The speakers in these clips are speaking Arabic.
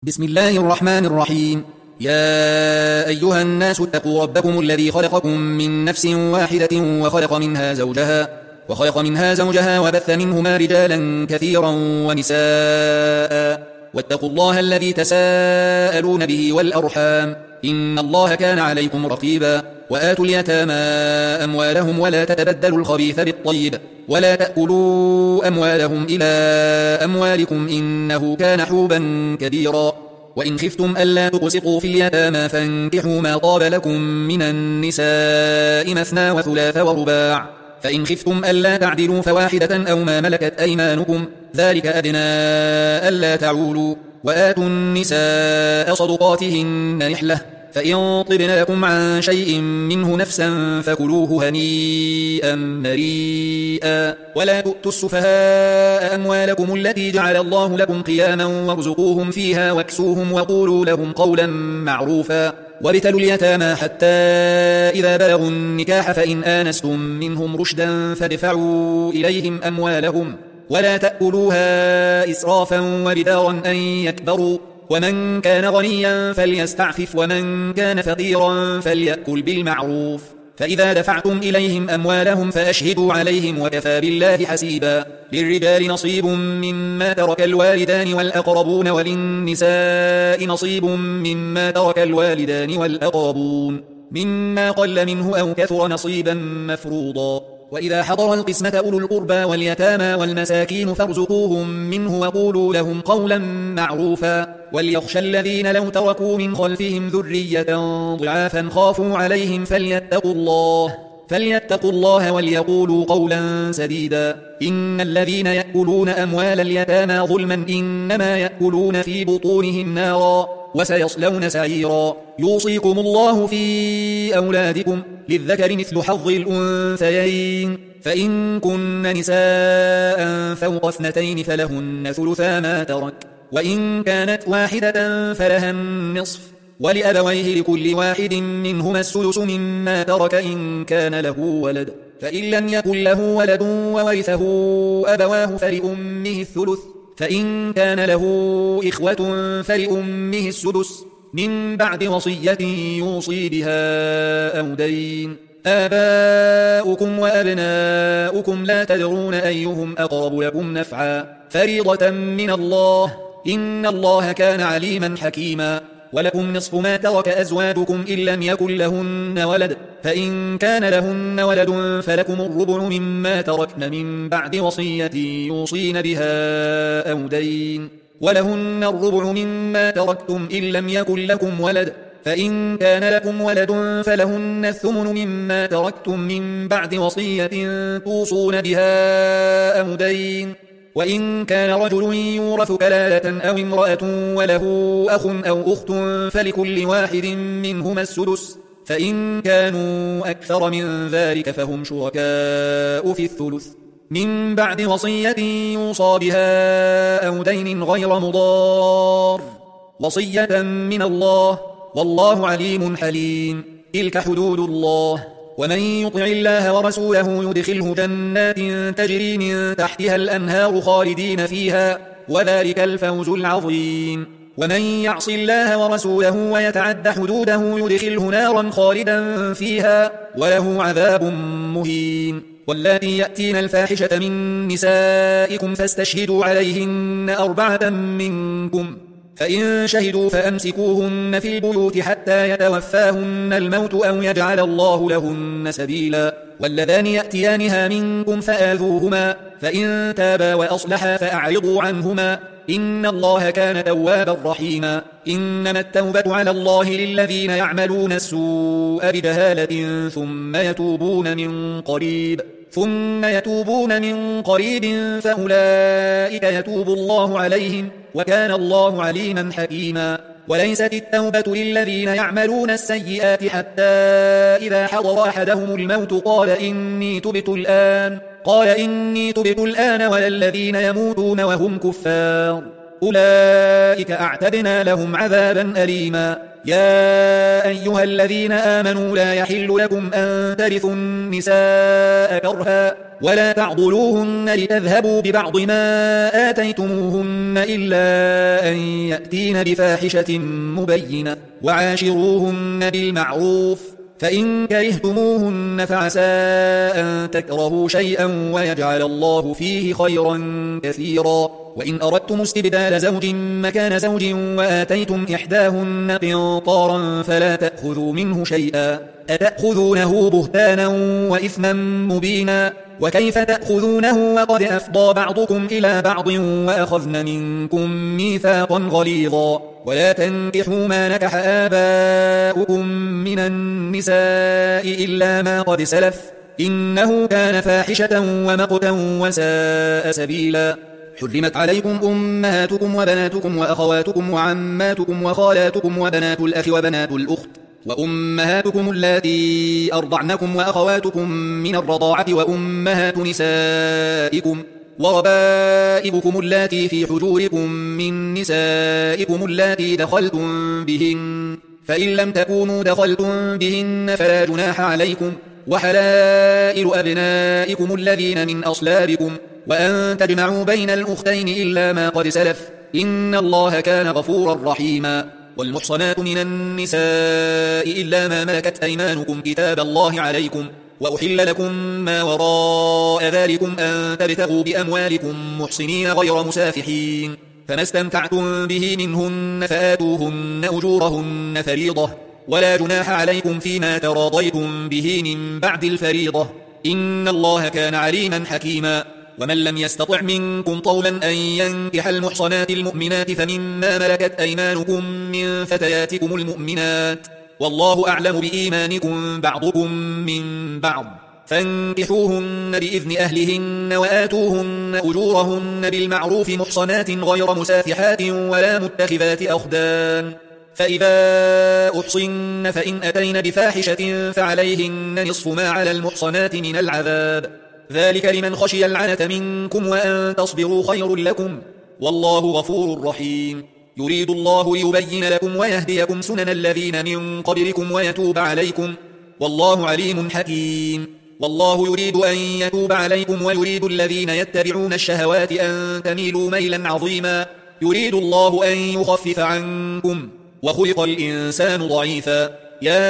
بسم الله الرحمن الرحيم. يا أيها الناس اتقوا ربكم الذي خلقكم من نفس واحدة وخلق منها زوجها وبث منهما رجالا كثيرا ونساء، واتقوا الله الذي تساءلون به والأرحام إن الله كان عليكم رقيبا. وآتوا اليتامى أموالهم ولا تتبدلوا الخبيث بالطيب ولا تأكلوا أموالهم إلى أموالكم إنه كان حوبا كبيرا. وإن خفتم ألا تقسطوا في اليتامى فانكحوا ما طاب لكم من النساء مثنى وثلاث ورباع، فإن خفتم ألا تعدلوا فواحدة أو ما ملكت أيمانكم ذلك أدنى ألا تعولوا. وآتوا النساء صدقاتهن نحلة، فإن طبن لكم عن شيء منه نفسا فكلوه هنيئا مريئا. ولا تؤتوا السفهاء أموالكم التي جعل الله لكم قياما وارزقوهم فيها واكسوهم وقولوا لهم قولا معروفا. وابتلوا اليتامى حتى إذا بلغوا النكاح فإن آنستم منهم رشدا فادفعوا إليهم أموالهم ولا تأكلوها إسرافا وبدارا أن يكبروا. ومن كان غنيا فليستعفف ومن كان فقيرا فليأكل بالمعروف. فإذا دفعتم إليهم أموالهم فأشهدوا عليهم وكفى بالله حسيبا. للرجال نصيب مما ترك الوالدان والأقربون وللنساء نصيب مما ترك الوالدان والأقربون مما قل منه أو كثر نصيبا مفروضا. وإذا حضر القسمة أولو القربى واليتامى والمساكين فارزقوهم منه وقولوا لهم قولا معروفا. وليخشى الذين لو تركوا من خلفهم ذرية ضعافا خافوا عليهم فليتقوا الله وليقولوا قولا سديدا. إن الذين يأكلون أموال اليتامى ظلما إنما يأكلون في بطونهم نارا وسيصلون سعيرا. يوصيكم الله في أولادكم للذكر مثل حظ الأنثيين، فإن كن نساء فوق 2 فلهن ثلثا ما ترك، وإن كانت واحدة فلها النصف، ولأبويه لكل واحد منهما السدس مما ترك إن كان له ولد، فإن لم يكن له ولد وورثه أبواه فلأمه الثلث، فإن كان له إخوة فلأمه السدس من بعد وصية يوصي بها أو دين. آباؤكم وأبناؤكم لا تدرون أيهم أقرب لكم نفعا فريضة من الله إن الله كان عليما حكيما. ولكم نصف ما ترك أزواجكم إن لم يكن لهن ولد، فإن كان لهن ولد فلكم الربع مما تركن من بعد وصية يوصين بها أو دين. ولهن الربع مما تركتم إن لم يكن لكم ولد، فإن كان لكم ولد فلهن الثمن مما تركتم من بعد وصية توصون بها أو دين. وإن كان رجل يورث كلالة أو امرأة وله أخ أو أخت فلكل واحد منهما السدس، فإن كانوا أكثر من ذلك فهم شركاء في الثلث من بعد وصية يوصى بها أو دين غير مضار، وصية من الله والله عليم حليم. تلك حدود الله، ومن يطع الله ورسوله يدخله جنات تجري من تحتها الأنهار خالدين فيها وذلك الفوز العظيم. ومن يعص الله ورسوله ويتعد حدوده يدخله نارا خالدا فيها وله عذاب مهين. واللاتي يأتين الفاحشة من نسائكم فاستشهدوا عليهن 4 منكم، فإن شهدوا فأمسكوهن في البيوت حتى يتوفاهن الموت أو يجعل الله لهن سبيلا. واللذان يأتيانها منكم فآذوهما، فإن تابا وأصلحا فأعرضوا عنهما إن الله كان توابا رحيما. إنما التوبة على الله للذين يعملون السوء بجهالة ثم يتوبون من قريب فأولئك يتوب الله عليهم وكان الله عليما حكيما. وليست التوبة للذين يعملون السيئات حتى إذا حضر أحدهم الموت قال إني تبت الآن ولا الذين يموتون وهم كفار أولئك أعتدنا لهم عذابا أليما. يا أيها الذين آمنوا لا يحل لكم أن ترثوا النساء كرها ولا تعضلوهن لتذهبوا ببعض ما آتيتموهن إلا أن يأتين بفاحشة مبينة وعاشروهن بالمعروف فإن كرهتموهن فعسى أن تكرهوا شيئا ويجعل الله فيه خيرا كثيرا وإن أردتم استبدال زوج مكان زوج وآتيتم إحداهن قنطارا فلا تأخذوا منه شيئا أتأخذونه بهتانا وإثما مبينا وكيف تأخذونه وقد أفضى بعضكم إلى بعض وأخذن منكم ميثاقا غليظا ولا تنكحوا ما نكح آباؤكم من النساء إلا ما قد سلف إنه كان فاحشة ومقتا وساء سبيلا حرمت عليكم أمهاتكم وبناتكم وأخواتكم وعماتكم وخالاتكم وبنات الأخ وبنات الأخت وأمهاتكم اللاتي أرضعنكم وأخواتكم من الرضاعة وأمهات نسائكم وربائبكم اللاتي في حجوركم من نسائكم اللاتي دخلتم بهن فإن لم تكونوا دخلتم بهن فلا جناح عليكم وحلائل أبنائكم الذين من أصلابكم وأن تجمعوا بين الأختين إلا ما قد سلف إن الله كان غفورا رحيما والمحصنات من النساء إلا ما ملكت أيمانكم كتاب الله عليكم وأحل لكم ما وراء ذلكم أن تبتغوا بأموالكم محصنين غير مسافحين فما استمتعتم به منهن فآتوهن أجورهن فريضة ولا جناح عليكم فيما تراضيتم به من بعد الفريضة إن الله كان عليما حكيما ومن لم يستطع منكم طولا أن ينكح المحصنات المؤمنات فمما ملكت أيمانكم من فتياتكم المؤمنات والله أعلم بإيمانكم بعضكم من بعض فانكحوهن بإذن أهلهن وآتوهن أجورهن بالمعروف محصنات غير مسافحات ولا متخذات أخدان فإذا أحصن فإن أتين بفاحشة فعليهن نصف ما على المحصنات من العذاب ذلك لمن خشي العنة منكم وأن تصبروا خير لكم والله غفور رحيم يريد الله ليبين لكم ويهديكم سنن الذين من قبلكم ويتوب عليكم والله عليم حكيم والله يريد أن يتوب عليكم ويريد الذين يتبعون الشهوات أن تميلوا ميلا عظيما يريد الله أن يخفف عنكم وخلق الإنسان ضعيفا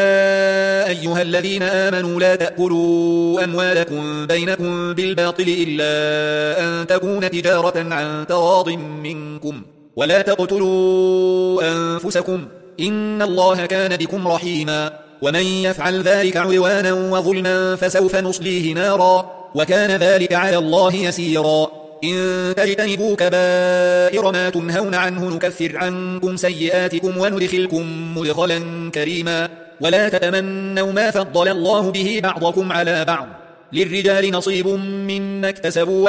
يا أيها الذين آمنوا لا تأكلوا أموالكم بينكم بالباطل إلا أن تكون تجارة عن تراض منكم ولا تقتلوا أنفسكم إن الله كان بكم رحيما ومن يفعل ذلك عدوانا وظلما فسوف نصليه نارا وكان ذلك على الله يسيرا إن تجتنبوا كبائر ما تنهون عنه نكفر عنكم سيئاتكم وندخلكم مدخلا كريما ولا تتمنوا ما فضل الله به بعضكم على بعض للرجال نصيب مما اكتسبوا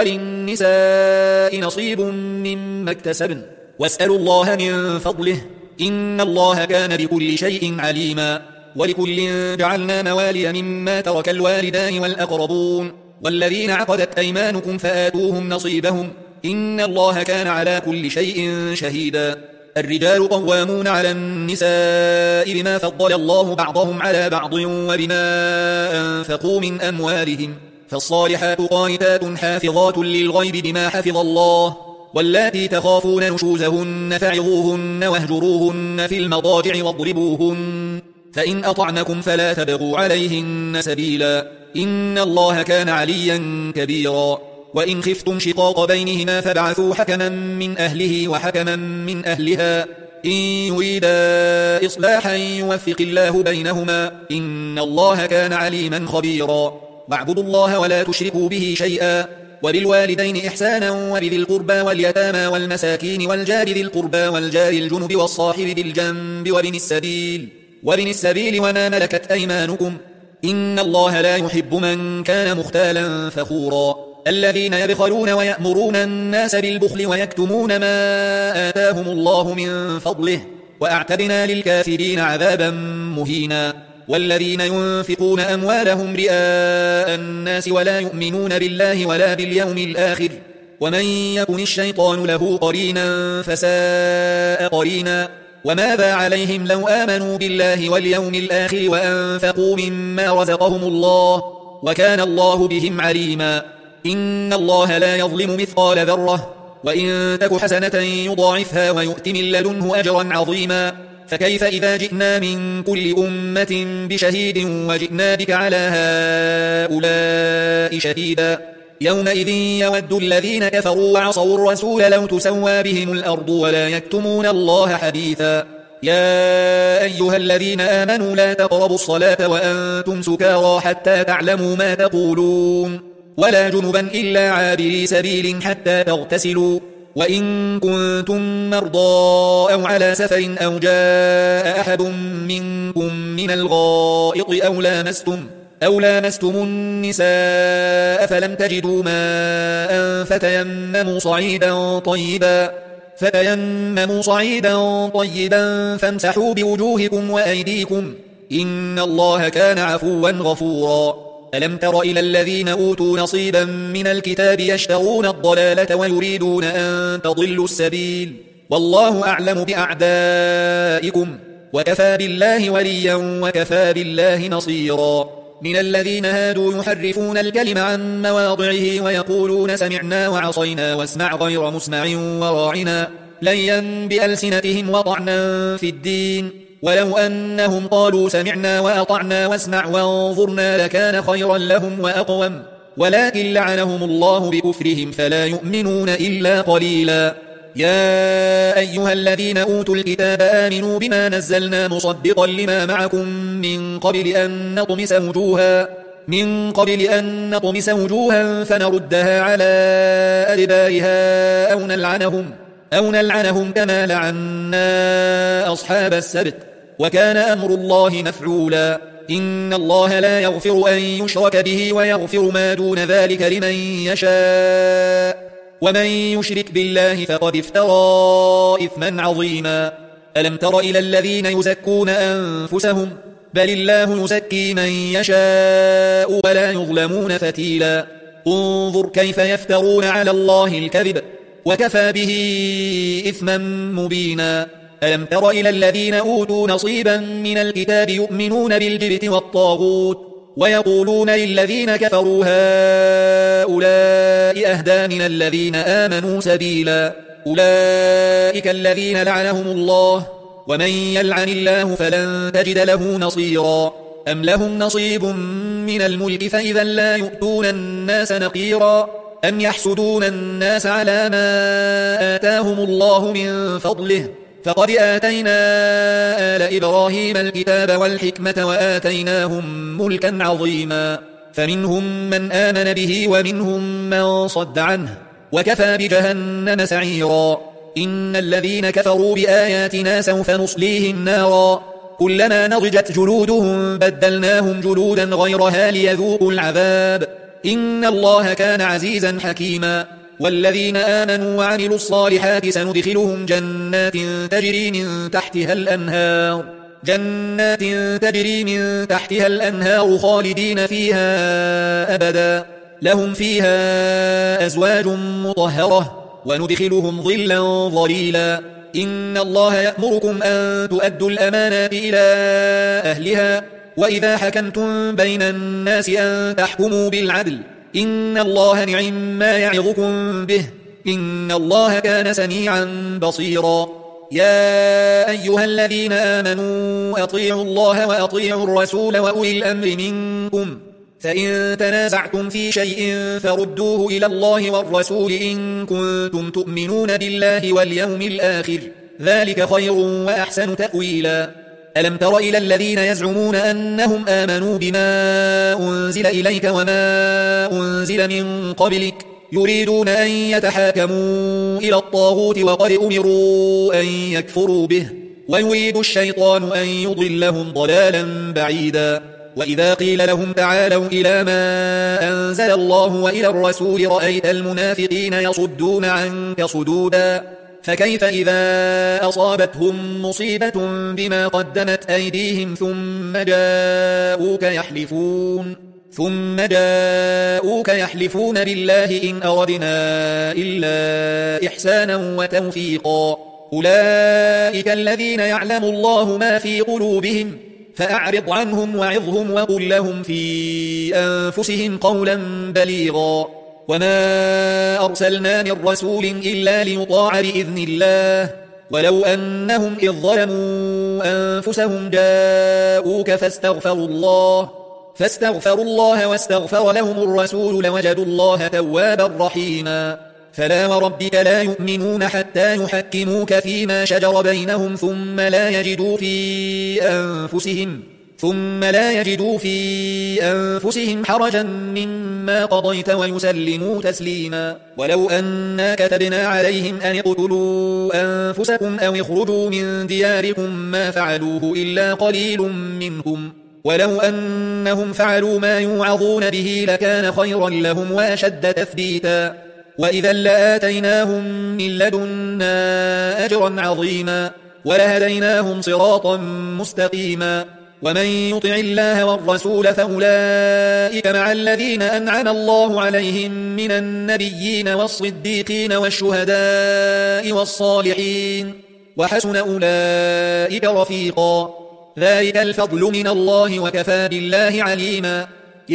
وللنساء نصيب مما اكتسبن واسألوا الله من فضله إن الله كان بكل شيء عليما ولكل جعلنا موالي مما ترك الوالدان والأقربون والذين عقدت أيمانكم فآتوهم نصيبهم إن الله كان على كل شيء شهيدا الرجال قوامون على النساء بما فضل الله بعضهم على بعض وبما أنفقوا من أموالهم فالصالحات قانتات حافظات للغيب بما حفظ الله واللاتي تخافون نشوزهن فعظوهن واهجروهن في المضاجع واضربوهن فإن أطعنكم فلا تبغوا عليهن سبيلا إن الله كان عليا كبيرا وإن خفتم شقاق بينهما فابعثوا حكما من أهله وحكما من أهلها إن يريدا إصلاحا يوفق الله بينهما إن الله كان عليما خبيرا واعبدوا الله ولا تشركوا به شيئا وبالوالدين إحسانا وبذي القربى واليتامى والمساكين والجار ذي القربى والجار الجنب والصاحب بالجنب وابن السبيل وما ملكت أيمانكم إن الله لا يحب من كان مختالا فخورا الذين يبخلون ويأمرون الناس بالبخل ويكتمون ما آتاهم الله من فضله وأعتدنا للكافرين عذابا مهينا والذين ينفقون أموالهم رئاء الناس ولا يؤمنون بالله ولا باليوم الآخر ومن يكن الشيطان له قرينا فساء قرينا وماذا عليهم لو آمنوا بالله واليوم الآخر وأنفقوا مما رزقهم الله وكان الله بهم عليما إن الله لا يظلم مثقال ذرة وإن تك حسنة يضاعفها ويؤت من لدنه أجرا عظيما فكيف إذا جئنا من كل أمة بشهيد وجئنا بك على هؤلاء شهيدا يومئذ يود الذين كفروا وعصوا الرسول لو تسوى بهم الأرض ولا يكتمون الله حديثا يا أيها الذين آمنوا لا تقربوا الصلاة وأنتم سكارى حتى تعلموا ما تقولون ولا جنبا إلا عابري سبيل حتى تغتسلوا وإن كنتم مرضى أو على سفر أو جاء أحد منكم من الغائط أو لامستم النساء فلم تجدوا ماء فتيمموا صعيدا طيبا فامسحوا بوجوهكم وأيديكم إن الله كان عفوا غفورا ألم تر إلى الذين أوتوا نصيبا من الكتاب يشترون الضلالة ويريدون أن تضلوا السبيل والله أعلم بأعدائكم وكفى بالله وليا وكفى بالله نصيرا من الذين هادوا يحرفون الكلم عن مواضعه ويقولون سمعنا وعصينا واسمع غير مسمع وراعنا ليا بألسنتهم وطعنا في الدين ولو أنهم قالوا سمعنا وأطعنا واسمع وانظرنا لكان خيرا لهم وأقوم ولكن لعنهم الله بكفرهم فلا يؤمنون إلا قليلا يا أيها الذين أوتوا الكتاب آمنوا بما نزلنا مصدقا لما معكم من قبل أن نطمس وجوها فنردها على أدبارها أو نلعنهم كما لعنا أصحاب السبت وكان أمر الله مفعولا إن الله لا يغفر أن يشرك به ويغفر ما دون ذلك لمن يشاء ومن يشرك بالله فقد افترى إثما عظيما ألم تر إلى الذين يزكون أنفسهم بل الله يزكي من يشاء ولا يظلمون فتيلا انظر كيف يفترون على الله الكذب وكفى به إثما مبينا ألم تر إلى الذين أوتوا نصيبا من الكتاب يؤمنون بالجبت والطاغوت ويقولون للذين كفروا هؤلاء أهدى من الذين آمنوا سبيلا أولئك الذين لعنهم الله ومن يلعن الله فلن تجد له نصيرا أم لهم نصيب من الملك فإذا لا يؤتون الناس نقيرا أم يحسدون الناس على ما آتاهم الله من فضله فقد آتينا آل إبراهيم الكتاب والحكمة وآتيناهم ملكا عظيما فمنهم من آمن به ومنهم من صد عنه وكفى بجهنم سعيرا إن الذين كفروا بآياتنا سوف نصليهم نارا كلما نضجت جلودهم بدلناهم جلودا غيرها ليذوقوا العذاب إن الله كان عزيزا حكيما والذين آمنوا وعملوا الصالحات سندخلهم جنات تجري من تحتها الأنهار خالدين فيها أبدا لهم فيها أزواج مطهرة وندخلهم ظلا ظليلا إن الله يأمركم أن تؤدوا الأمانات إلى أهلها وإذا حكمتم بين الناس أن تحكموا بالعدل إن الله نعم ما يعظكم به إن الله كان سميعا بصيرا يا أيها الذين آمنوا أطيعوا الله وأطيعوا الرسول وأولي الأمر منكم فإن تنازعتم في شيء فردوه إلى الله والرسول إن كنتم تؤمنون بالله واليوم الآخر ذلك خير وأحسن تأويلا ألم تر إلى الذين يزعمون أنهم آمنوا بما أنزل إليك وما أنزل من قبلك يريدون أن يتحاكموا إلى الطاغوت وقد أمروا أن يكفروا به ويريد الشيطان أن يضلهم ضلالا بعيدا وإذا قيل لهم تعالوا إلى ما أنزل الله وإلى الرسول رأيت المنافقين يصدون عنك صدودا فكيف إذا أصابتهم مصيبة بما قدمت أيديهم ثم جاءوك يحلفون بالله إن أردنا إلا إحسانا وتوفيقا أولئك الذين يعلم الله ما في قلوبهم فأعرض عنهم وعظهم وقل لهم في أنفسهم قولا بليغا وما أرسلنا من رسول إلا ليطاع بإذن الله ولو أنهم إذ ظلموا أنفسهم جاءوك فاستغفروا الله واستغفر لهم الرسول لوجدوا الله توابا رحيما فلا وربك لا يؤمنون حتى يحكموك فيما شجر بينهم ثم لا يجدوا في أنفسهم حرجا مما قضيت ويسلموا تسليما ولو أنا كتبنا عليهم أن اقتلوا أنفسكم أو اخرجوا من دياركم ما فعلوه إلا قليل منهم ولو أنهم فعلوا ما يوعظون به لكان خيرا لهم وأشد تثبيتا وإذا لآتيناهم من لدنا أجرا عظيما ولهديناهم صراطا مستقيما ومن يطع الله والرسول فأولئك مع الذين أنعم الله عليهم من النبيين والصديقين والشهداء والصالحين وحسن أولئك رفيقا ذلك الفضل من الله وكفى بالله عليما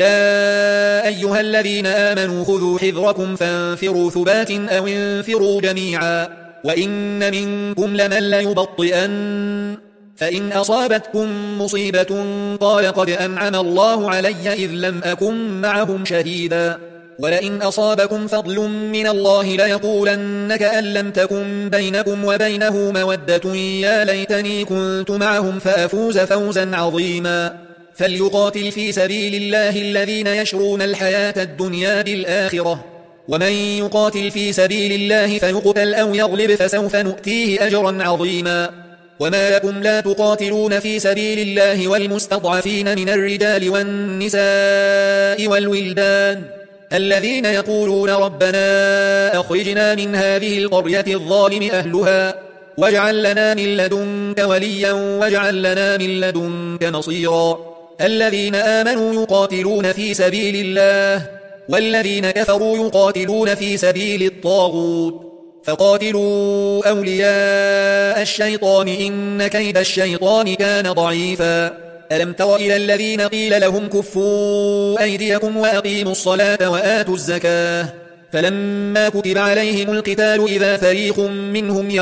يا أيها الذين آمنوا خذوا حذركم فانفروا ثبات أو انفروا جميعا وإن منكم لمن ليبطئن فإن أصابتكم مصيبة قال قد أنعم الله علي إذ لم أكن معهم شهيدا ولئن أصابكم فضل من الله ليقولن كأن لم تكن بينكم وبينه مودة يا ليتني كنت معهم فأفوز فوزا عظيما فليقاتل في سبيل الله الذين يشرون الحياة الدنيا بالآخرة ومن يقاتل في سبيل الله فيقتل أو يغلب فسوف نؤتيه أجرا عظيما وما لكم لا تقاتلون في سبيل الله والمستضعفين من الرجال والنساء والولدان الذين يقولون ربنا أخرجنا من هذه القرية الظالم أهلها واجعل لنا من لدنك وليا واجعل لنا من لدنك نصيرا الذين آمنوا يقاتلون في سبيل الله والذين كفروا يقاتلون في سبيل الطاغوت فقاتلوا أولياء الشيطان إن كيد الشيطان كان ضعيفا ألم تر إلى الذين قيل لهم كفوا أيديكم وأقيموا الصلاة وآتوا الزكاة فلما كتب عليهم القتال إذا فريق منهم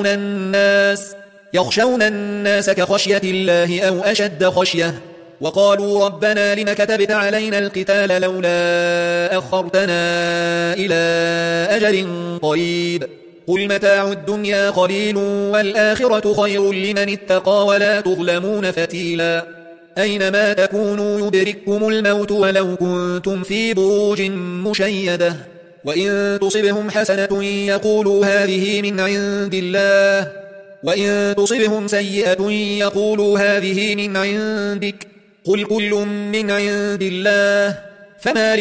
يخشون الناس كخشية الله أو أشد خشية وقالوا ربنا لم كتبت علينا القتال لولا أخرتنا إلى أجل قريب قل متاع الدنيا قليل والآخرة خير لمن اتقى ولا تظلمون فتيلا أينما تكونوا يدرككم الموت ولو كنتم في بروج مشيدة وإن تصبهم حسنة يقولوا هذه من عند الله وإن تصبهم سيئة يقولوا هذه من عندك قل كل من عند الله فما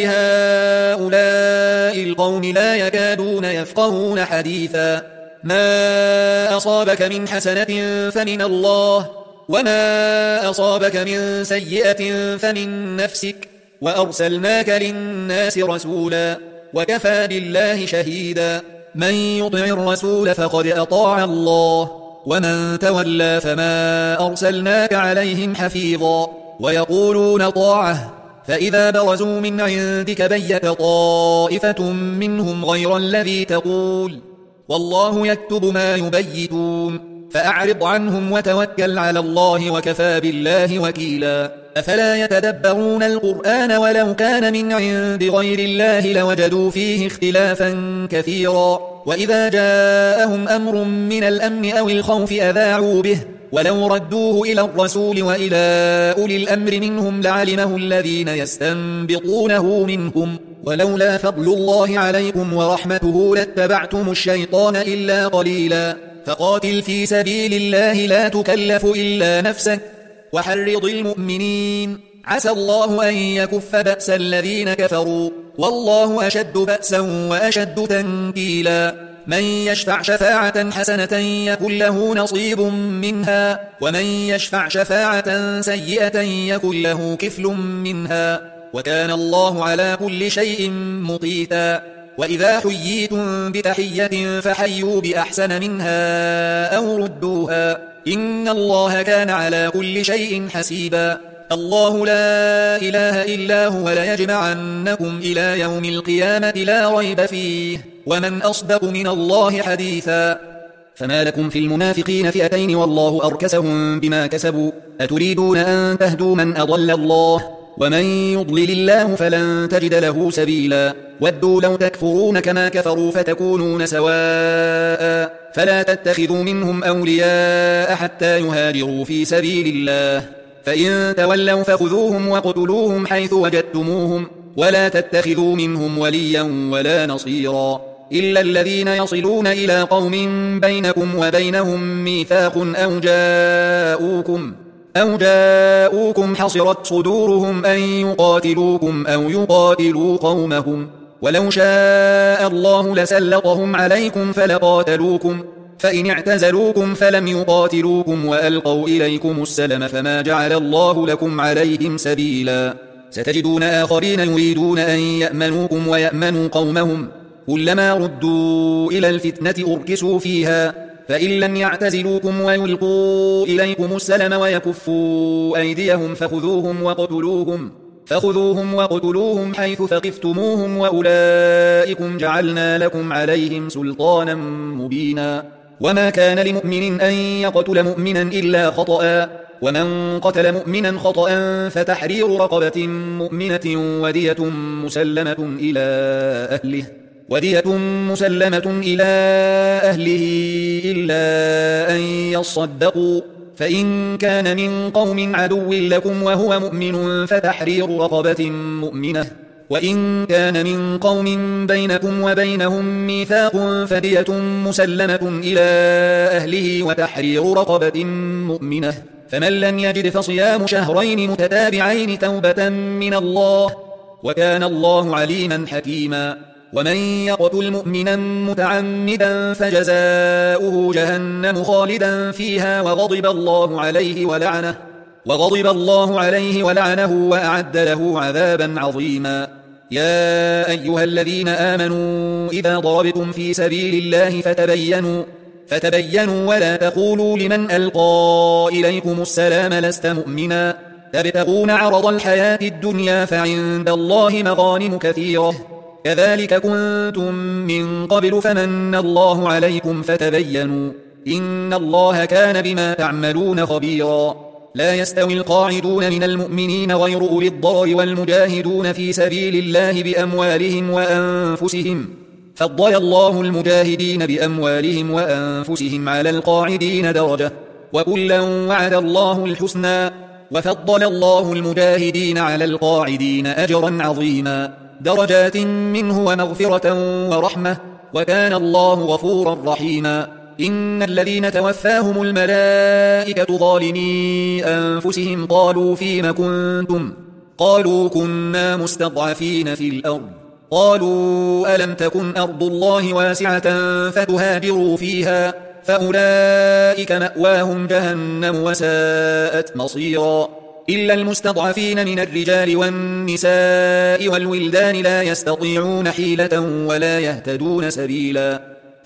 لهؤلاء القوم لا يكادون يفقهون حديثا ما أصابك من حسنة فمن الله وما أصابك من سيئة فمن نفسك وأرسلناك للناس رسولا وكفى بالله شهيدا من يطع الرسول فقد أطاع الله ومن تولى فما أرسلناك عليهم حفيظا ويقولون طاعة فإذا برزوا من عندك بيت طائفة منهم غير الذي تقول والله يكتب ما يبيتون فأعرض عنهم وتوكل على الله وكفى بالله وكيلا أفلا يتدبرون القرآن ولو كان من عند غير الله لوجدوا فيه اختلافا كثيرا وإذا جاءهم أمر من الأمن أو الخوف أذاعوا به ولو ردوه إلى الرسول وإلى أولي الأمر منهم لعلمه الذين يستنبطونه منهم ولولا فضل الله عليكم ورحمته لاتبعتم الشيطان إلا قليلا فقاتل في سبيل الله لا تكلف إلا نفسك وحرض المؤمنين عسى الله أن يكف بأس الذين كفروا والله أشد بأسا وأشد تنكيلا من يشفع شفاعة حسنة يكن له نصيب منها ومن يشفع شفاعة سيئة يكن له كفل منها وكان الله على كل شيء مقيتا وإذا حييتم بتحية فحيوا بأحسن منها أو ردوها إن الله كان على كل شيء حسيبا الله لا إله إلا هو ليجمعنكم إلى يوم القيامة لا ريب فيه ومن أصدق من الله حديثا فما لكم في المنافقين فئتين والله أركسهم بما كسبوا أتريدون أن تهدوا من أضل الله ومن يضلل الله فلن تجد له سبيلا ودوا لو تكفرون كما كفروا فتكونون سواء فلا تتخذوا منهم أولياء حتى يهاجروا في سبيل الله فإن تولوا فخذوهم وقتلوهم حيث وجدتموهم ولا تتخذوا منهم وليا ولا نصيرا إلا الذين يصلون إلى قوم بينكم وبينهم ميثاق أو جاءوكم حصرت صدورهم أن يقاتلوكم أو يقاتلوا قومهم ولو شاء الله لسلطهم عليكم فلقاتلوكم فإن اعتزلوكم فلم يقاتلوكم وألقوا إليكم السلم فما جعل الله لكم عليهم سبيلا ستجدون آخرين يريدون أن يأمنوكم ويأمنوا قومهم كلما ردوا إلى الفتنة أركسوا فيها فإن لم يعتزلوكم ويلقوا إليكم السلم ويكفوا أيديهم فخذوهم وقتلوهم حيث ثقفتموهم وأولئكم جعلنا لكم عليهم سلطانا مبينا وما كان لمؤمن أن يقتل مؤمنا إلا خطأ ومن قتل مؤمنا خطأ فتحرير رقبة مؤمنة ودية مسلمة إلى أهله إلا أن يصدقوا فإن كان من قوم عدو لكم وهو مؤمن فتحرير رقبة مؤمنة وإن كان من قوم بينكم وبينهم ميثاق فدية مسلمة إلى أهله وتحرير رقبة مؤمنة فمن لم يجد فصيام شهرين متتابعين توبة من الله وكان الله عليما حكيما ومن يقتل مؤمنا متعمدا فجزاؤه جهنم خالدا فيها وغضب الله عليه ولعنه وأعد له عذابا عظيما يا أيها الذين آمنوا إذا ضربتم في سبيل الله فتبينوا ولا تقولوا لمن ألقى إليكم السلام لست مؤمنا تبتغون عرض الحياة الدنيا فعند الله مغانم كثيرة كذلك كنتم من قبل فمن الله عليكم فتبينوا إن الله كان بما تعملون خبيرا لا يستوي القاعدون من المؤمنين غير أولي الضرر والمجاهدون في سبيل الله بأموالهم وأنفسهم فضل الله المجاهدين بأموالهم وأنفسهم على القاعدين درجة وكلا وعد الله الحسنى وفضل الله المجاهدين على القاعدين أجرا عظيما درجات منه ومغفرة ورحمة وكان الله غفورا رحيما إن الذين توفاهم الملائكة ظالمي أنفسهم قالوا فيم كنتم قالوا كنا مستضعفين في الأرض قالوا ألم تكن أرض الله واسعة فتهاجروا فيها فأولئك مأواهم جهنم وساءت مصيرا إلا المستضعفين من الرجال والنساء والولدان لا يستطيعون حيلة ولا يهتدون سبيلا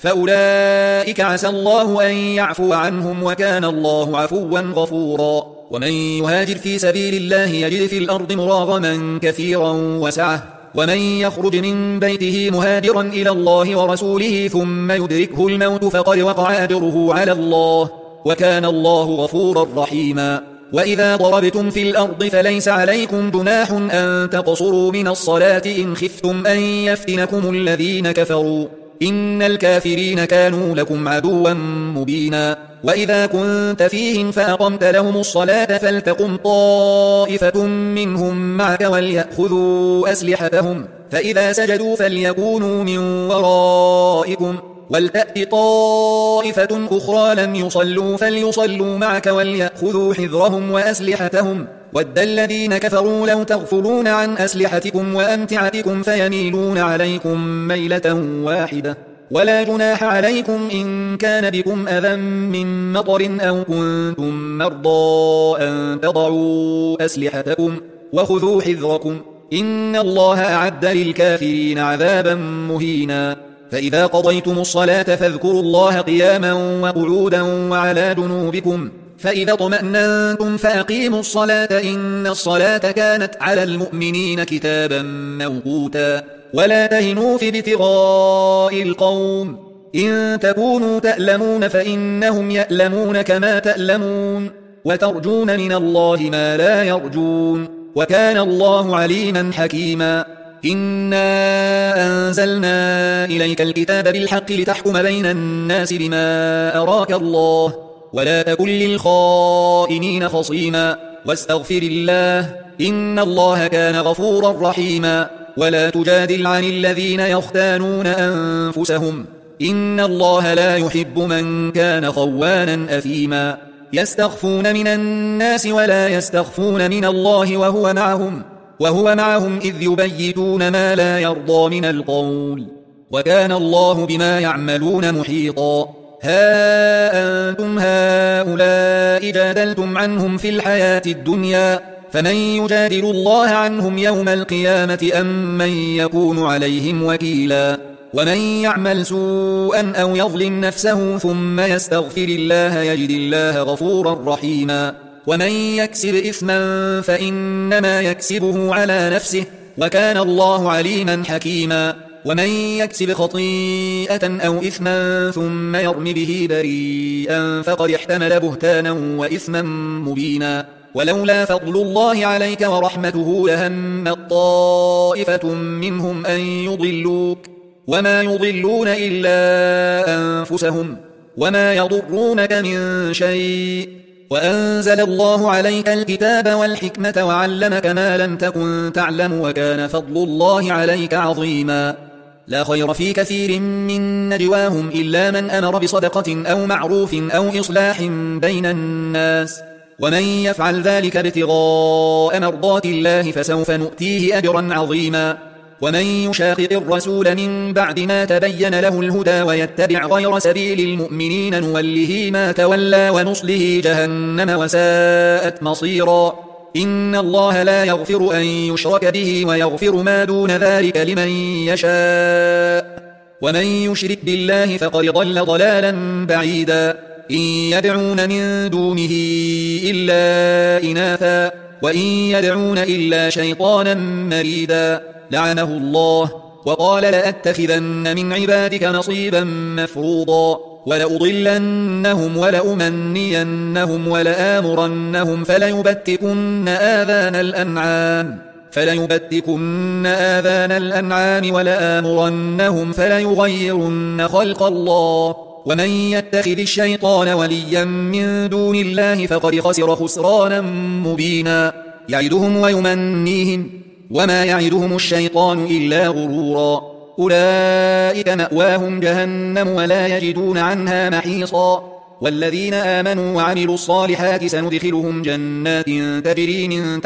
فأولئك عسى الله أن يعفو عنهم وكان الله عفوا غفورا ومن يهاجر في سبيل الله يجد في الأرض مراغما كثيرا وسعة ومن يخرج من بيته مهاجرا إلى الله ورسوله ثم يدركه الموت فقد وقع أجره على الله وكان الله غفورا رحيما وإذا ضربتم في الأرض فليس عليكم جناح أن تقصروا من الصلاة إن خفتم أن يفتنكم الذين كفروا إن الكافرين كانوا لكم عدوا مبينا وإذا كنت فيهم فأقمت لهم الصلاة فلتقم طائفة منهم معك وليأخذوا أسلحتهم فإذا سجدوا فليكونوا من ورائكم ولتأت طائفة أخرى لم يصلوا فليصلوا معك وليأخذوا حذرهم وأسلحتهم ود الذين كفروا لو تغفلون عن أسلحتكم وأمتعتكم فيميلون عليكم ميلة واحدة ولا جناح عليكم إن كان بكم أذى من مطر أو كنتم مرضى أن تضعوا أسلحتكم وخذوا حذركم إن الله أعد للكافرين عذابا مهينا. فإذا قضيتم الصلاة فاذكروا الله قياما وقعودا وعلى جنوبكم، فإذا اطمأننتم فأقيموا الصلاة إن الصلاة كانت على المؤمنين كتابا موقوتا. ولا تهنوا في ابتغاء القوم، إن تكونوا تألمون فإنهم يألمون كما تألمون، وترجون من الله ما لا يرجون، وكان الله عليما حكيما. إنا أنزلنا إليك الكتاب بالحق لتحكم بين الناس بما أراك الله، ولا تكن للخائنين خصيما، واستغفر الله إن الله كان غفورا رحيما. ولا تجادل عن الذين يختانون أنفسهم، إن الله لا يحب من كان خوانا أثيما. يستخفون من الناس ولا يستخفون من الله وهو معهم إذ يبيتون ما لا يرضى من القول، وكان الله بما يعملون محيطا. ها أنتم هؤلاء جادلتم عنهم في الحياة الدنيا، فمن يجادل الله عنهم يوم القيامة أم من يكون عليهم وكيلا. ومن يعمل سوءا أو يظلم نفسه ثم يستغفر الله يجد الله غفورا رحيما. ومن يكسب إثما فإنما يكسبه على نفسه، وكان الله عليما حكيما. ومن يكسب خطيئة أو إثما ثم يرم به بريئا فقد احتمل بهتانا وإثما مبينا. ولولا فضل الله عليك ورحمته لهمت طائفة منهم أن يضلوك، وما يضلون إلا أنفسهم، وما يضرونك من شيء. وأنزل الله عليك الكتاب والحكمة وعلمك ما لم تكن تعلم، وكان فضل الله عليك عظيما. لا خير في كثير من نجواهم إلا من أمر بصدقة أو معروف أو إصلاح بين الناس، ومن يفعل ذلك ابتغاء مرضات الله فسوف نؤتيه أجرا عظيما. ومن يشاقق الرسول من بعد ما تبين له الهدى ويتبع غير سبيل المؤمنين نوله ما تولى ونصله جهنم وساءت مصيرا. إن الله لا يغفر أن يشرك به ويغفر ما دون ذلك لمن يشاء، ومن يشرك بالله فقد ضل ضلالا بعيدا. إن يدعون من دونه إلا إناثا وإن يدعون إلا شيطانا مريدا لعنه الله وقال لأتخذن من عبادك نصيبا مفروضا ولأضلنهم ولأمنينهم ولآمرنهم فليبتكن آذان الأنعام ولآمرنهم فليغيرن خلق الله ومن يتخذ الشيطان وليا من دون الله فقد خسر خسرانا مبينا يعدهم ويمنيهم وما يعدهم الشيطان إلا غرورا أولئك مأواهم جهنم ولا يجدون عنها محيصا والذين آمنوا وعملوا الصالحات سندخلهم جنات تجري من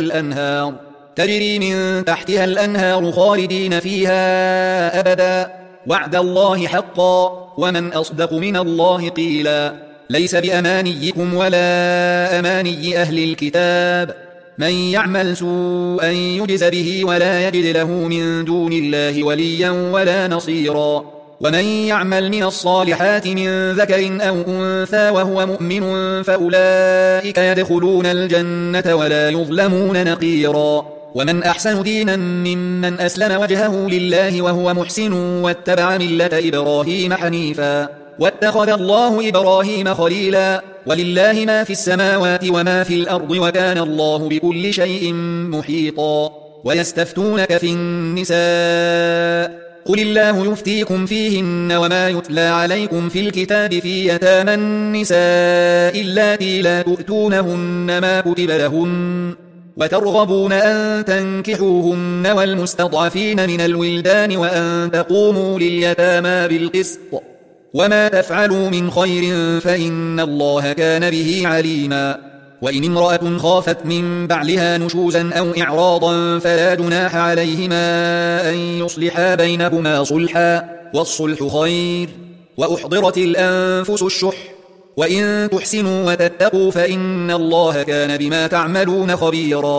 تحتها الأنهار خالدين فيها أبدا وعد الله حقا ومن أصدق من الله قيلا ليس بأمانيكم ولا أماني أهل الكتاب من يعمل سوءا يجز به ولا يجد له من دون الله وليا ولا نصيرا ومن يعمل من الصالحات من ذكر أو أنثى وهو مؤمن فأولئك يدخلون الجنة ولا يظلمون نقيرا ومن أحسن دينا ممن أسلم وجهه لله وهو محسن واتبع ملة إبراهيم حنيفا واتخذ الله إبراهيم خليلا ولله ما في السماوات وما في الأرض وكان الله بكل شيء محيطا ويستفتونك في النساء قل الله يفتيكم فيهن وما يتلى عليكم في الكتاب في يتامى النساء اللاتي لا تؤتونهن ما كتب لهن وترغبون أن تنكحوهن والمستضعفين من الولدان وأن تقوموا لليتامى بالقسط وما تفعلوا من خير فإن الله كان به عليما وإن امرأة خافت من بعلها نشوزا أو إعراضا فلا جناح عليهما أن يصلحا بينهما صلحا والصلح خير وأحضرت الأنفس الشح وإن تحسنوا وتتقوا فإن الله كان بما تعملون خبيرا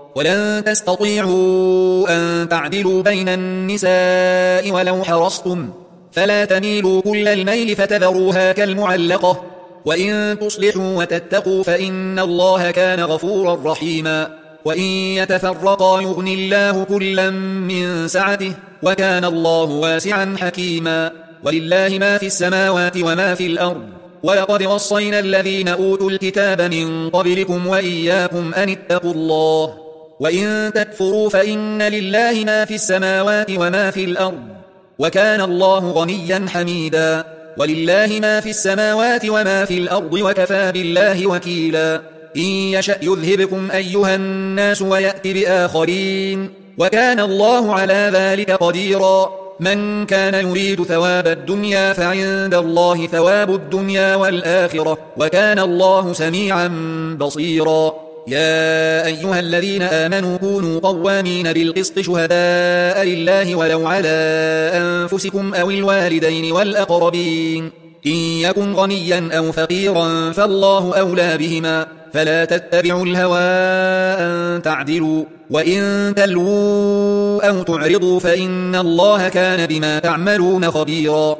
ولن تستطيعوا أن تعدلوا بين النساء ولو حرصتم، فلا تميلوا كل الميل فتذروها كالمعلقة، وإن تصلحوا وتتقوا فإن الله كان غفورا رحيما. وإن يتفرقا يغن الله كلا من سعته، وكان الله واسعا حكيما. ولله ما في السماوات وما في الأرض، ولقد وصينا الذين أوتوا الكتاب من قبلكم وإياكم أن اتقوا الله، وإن تكفروا فإن لله ما في السماوات وما في الأرض، وكان الله غنيا حميدا. ولله ما في السماوات وما في الأرض، وكفى بالله وكيلا. إن يشأ يذهبكم أيها الناس ويأت بآخرين، وكان الله على ذلك قديرا. من كان يريد ثواب الدنيا فعند الله ثواب الدنيا والآخرة، وكان الله سميعا بصيرا. يا أيها الذين آمنوا كونوا قوامين بالقسط شهداء لله ولو على أنفسكم أو الوالدين والأقربين، إن يكن غنيا أو فقيرا فالله أولى بهما، فلا تتبعوا الهوى أن تعدلوا، وإن تلووا أو تعرضوا فإن الله كان بما تعملون خبيرا.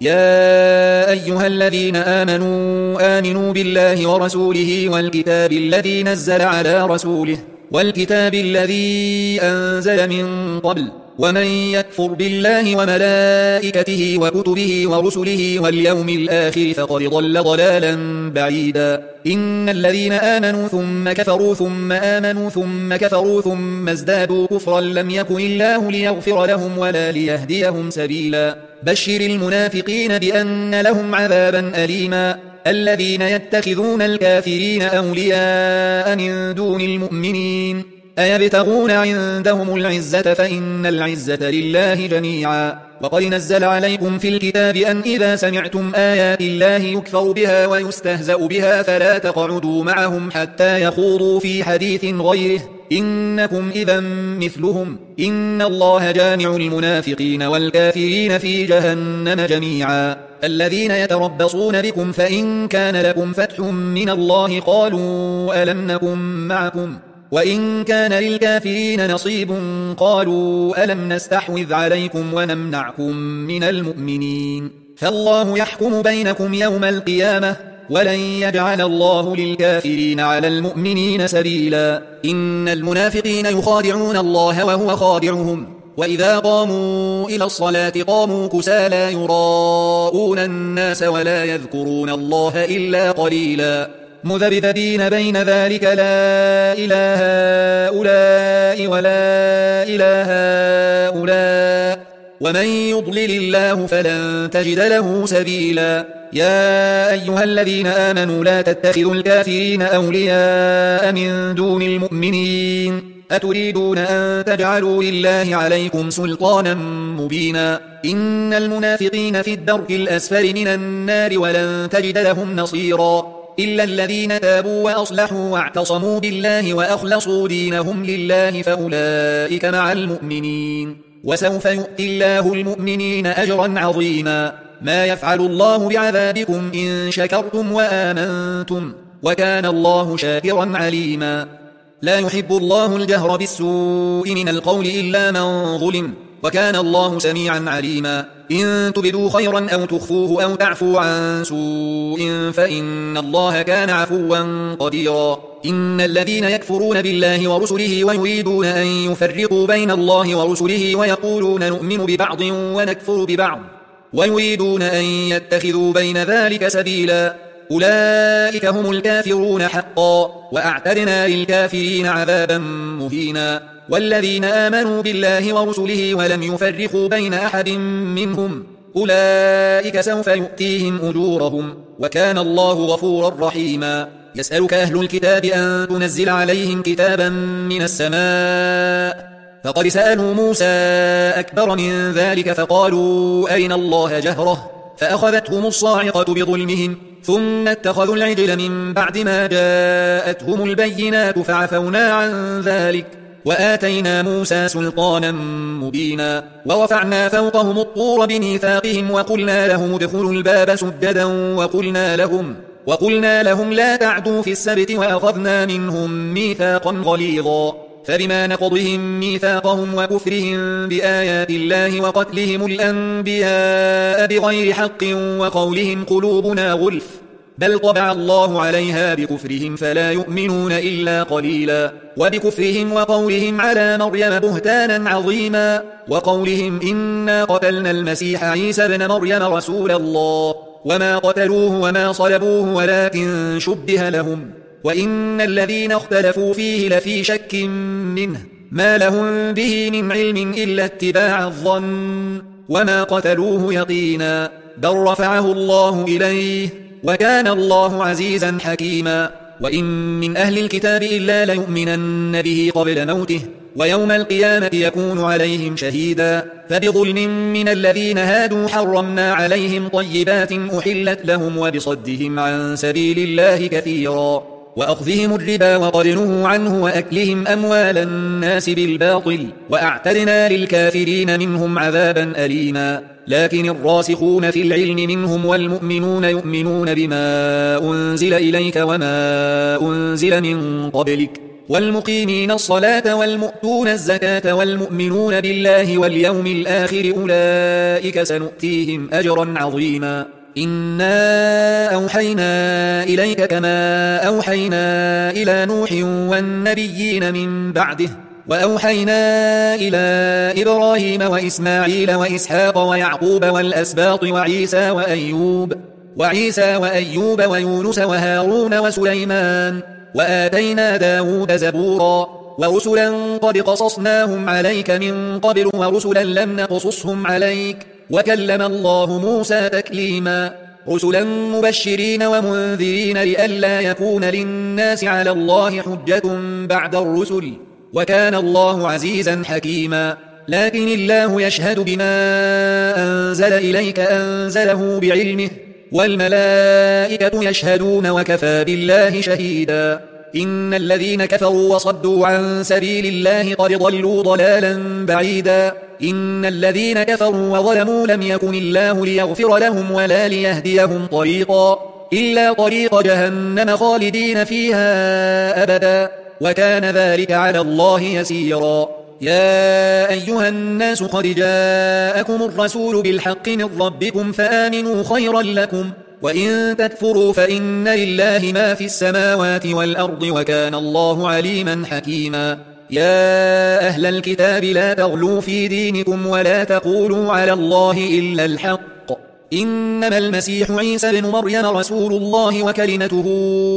يا أيها الذين آمنوا بالله ورسوله والكتاب الذي نزل على رسوله والكتاب الذي أنزل من قبل، ومن يكفر بالله وملائكته وكتبه ورسله واليوم الآخر فقد ضل ضلالا بعيدا. إن الذين آمنوا ثم كفروا ثم آمنوا ثم كفروا ثم ازدادوا كفرا لم يكن الله ليغفر لهم ولا ليهديهم سبيلا. بشر المنافقين بأن لهم عذابا أليما. الذين يتخذون الكافرين أولياء من دون المؤمنين، أيبتغون عندهم العزة فإن العزة لله جميعا. وقد نزل عليكم في الكتاب أن إذا سمعتم آيات الله يكفر بها ويستهزأ بها فلا تقعدوا معهم حتى يخوضوا في حديث غيره، إنكم إذا مثلهم، إن الله جامع المنافقين والكافرين في جهنم جميعا. الذين يتربصون بكم فإن كان لكم فتح من الله قالوا ألم نكن معكم، وإن كان للكافرين نصيب قالوا ألم نستحوذ عليكم ونمنعكم من المؤمنين، فالله يحكم بينكم يوم القيامة، ولن يجعل الله للكافرين على المؤمنين سبيلا. إن المنافقين يخادعون الله وهو خادعهم، وإذا قاموا إلى الصلاة قاموا كسالى يراءون الناس ولا يذكرون الله إلا قليلا، مذبذبين بين ذلك لا إله هؤلاء ولا إله هؤلاء، ومن يضلل الله فلن تجد له سبيلا. يا أيها الذين آمنوا لا تتخذوا الكافرين أولياء من دون المؤمنين، أتريدون أن تجعلوا لله عليكم سلطانا مبينا. إن المنافقين في الدرك الأسفل من النار ولن تجد لهم نصيرا، إلا الذين تابوا وأصلحوا واعتصموا بالله وأخلصوا دينهم لله فأولئك مع المؤمنين، وسوف يؤتي الله المؤمنين أجرا عظيما. ما يفعل الله بعذابكم إن شكرتم وآمنتم، وكان الله شاكرا عليما. لا يحب الله الجهر بالسوء من القول إلا من ظلم، وكان الله سميعا عليما. إن تبدوا خيرا أو تخفوه أو تعفوا عن سوء فإن الله كان عفوا قديرا. إن الذين يكفرون بالله ورسله ويريدون أن يفرقوا بين الله ورسله ويقولون نؤمن ببعض ونكفر ببعض ويريدون أن يتخذوا بين ذلك سبيلا، أولئك هم الكافرون حقا، وأعتدنا للكافرين عذابا مهينا. والذين آمنوا بالله ورسله ولم يفرقوا بين أحد منهم أولئك سوف يؤتيهم أجورهم، وكان الله غفورا رحيما. يسألك أهل الكتاب أن تنزل عليهم كتابا من السماء، فقد سألوا موسى أكبر من ذلك فقالوا أرنا الله جهرة، فأخذتهم الصاعقة بظلمهم ثم اتخذوا العجل من بعد ما جاءتهم البينات فعفونا عن ذلك وآتينا موسى سلطانا مبينا. ورفعنا فوقهم الطور بميثاقهم وقلنا لهم ادخلوا الباب سجدا وقلنا لهم لا تعدوا في السبت وأخذنا منهم ميثاقا غليظا. فبما نقضهم ميثاقهم وكفرهم بآيات الله وقتلهم الأنبياء بغير حق وقولهم قلوبنا غلف بل طبع الله عليها بكفرهم فلا يؤمنون إلا قليلا وبكفرهم وقولهم على مريم بهتانا عظيما وقولهم إنا قتلنا المسيح عيسى بن مريم رسول الله وما قتلوه وما صلبوه ولكن شبه لهم وإن الذين اختلفوا فيه لفي شك منه ما لهم به من علم إلا اتباع الظن وما قتلوه يقينا بل رفعه الله إليه وكان الله عزيزا حكيما وإن من أهل الكتاب إلا ليؤمنن به قبل موته ويوم القيامة يكون عليهم شهيدا فبظلم من الذين هادوا حرمنا عليهم طيبات أحلت لهم وبصدهم عن سبيل الله كثيرا وأخذهم الربا وقد نهوا عنه وأكلهم أموال الناس بالباطل وأعتدنا للكافرين منهم عذابا أليما لكن الراسخون في العلم منهم والمؤمنون يؤمنون بما أنزل إليك وما أنزل من قبلك والمقيمين الصلاة والمؤتون الزكاة والمؤمنون بالله واليوم الآخر أولئك سنؤتيهم أجرا عظيما إنا أوحينا إليك كما أوحينا إلى نوح والنبيين من بعده وأوحينا إلى إبراهيم وإسماعيل وإسحاق ويعقوب والأسباط وعيسى وأيوب ويونس وهارون وسليمان وآتينا داود زبورا ورسلا قد قصصناهم عليك من قبل ورسلا لم نقصصهم عليك وكلم الله موسى تكليما رسلا مبشرين ومنذرين لئلا يكون للناس على الله حجة بعد الرسل وكان الله عزيزا حكيما لكن الله يشهد بما أنزل إليك أنزله بعلمه والملائكة يشهدون وكفى بالله شهيدا إن الذين كفروا وصدوا عن سبيل الله قد ضلوا ضلالا بعيدا إن الذين كفروا وظلموا لم يكن الله ليغفر لهم ولا ليهديهم طريقا إلا طريق جهنم خالدين فيها أبدا وكان ذلك على الله يسيرا يا أيها الناس قد جاءكم الرسول بالحق من ربكم فآمنوا خيرا لكم وإن تكفروا فإن لله ما في السماوات والأرض وكان الله عليما حكيما يا أهل الكتاب لا تغلوا في دينكم ولا تقولوا على الله إلا الحق إنما المسيح عيسى بن مريم رسول الله وكلمته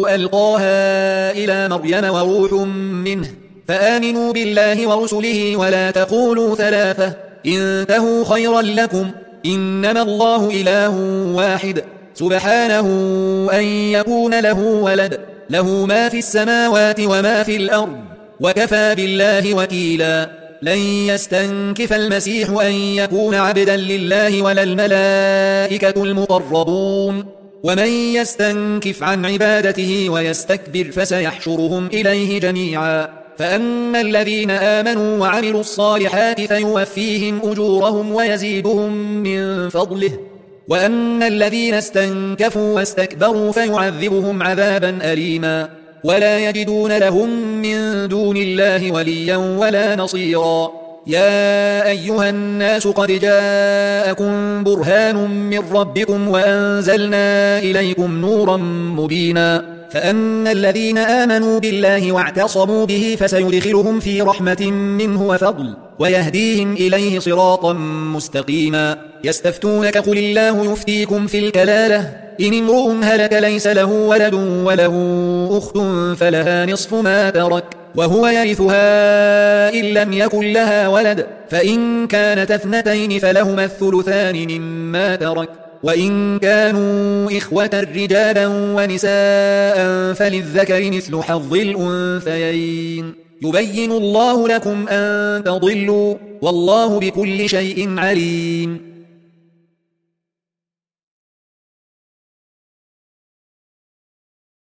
ألقاها إلى مريم وروح منه فآمنوا بالله ورسله ولا تقولوا ثلاثة انتهوا خيرا لكم إنما الله إله واحد سبحانه أن يكون له ولد له ما في السماوات وما في الأرض وكفى بالله وكيلا لن يستنكف المسيح أن يكون عبدا لله ولا الملائكة المقربون ومن يستنكف عن عبادته ويستكبر فسيحشرهم إليه جميعا فأما الذين آمنوا وعملوا الصالحات فيوفيهم أجورهم ويزيدهم من فضله وأما الذين استنكفوا واستكبروا فيعذبهم عذابا أليما ولا يجدون لهم من دون الله وليا ولا نصيرا يا أيها الناس قد جاءكم برهان من ربكم وأنزلنا إليكم نورا مبينا فأما الذين آمنوا بالله واعتصموا به فسيدخلهم في رحمة منه وفضل ويهديهم إليه صراطا مستقيما يستفتونك قل الله يفتيكم في الكلالة إن امرؤ هلك ليس له ولد وله أخت فلها نصف ما ترك وهو يرثها إن لم يكن لها ولد فإن كانت اثنتين فلهما الثلثان مما ترك وإن كانوا إخوة رجالا ونساء فللذكر مثل حظ الأنثيين يبين الله لكم أن تضلوا والله بكل شيء عليم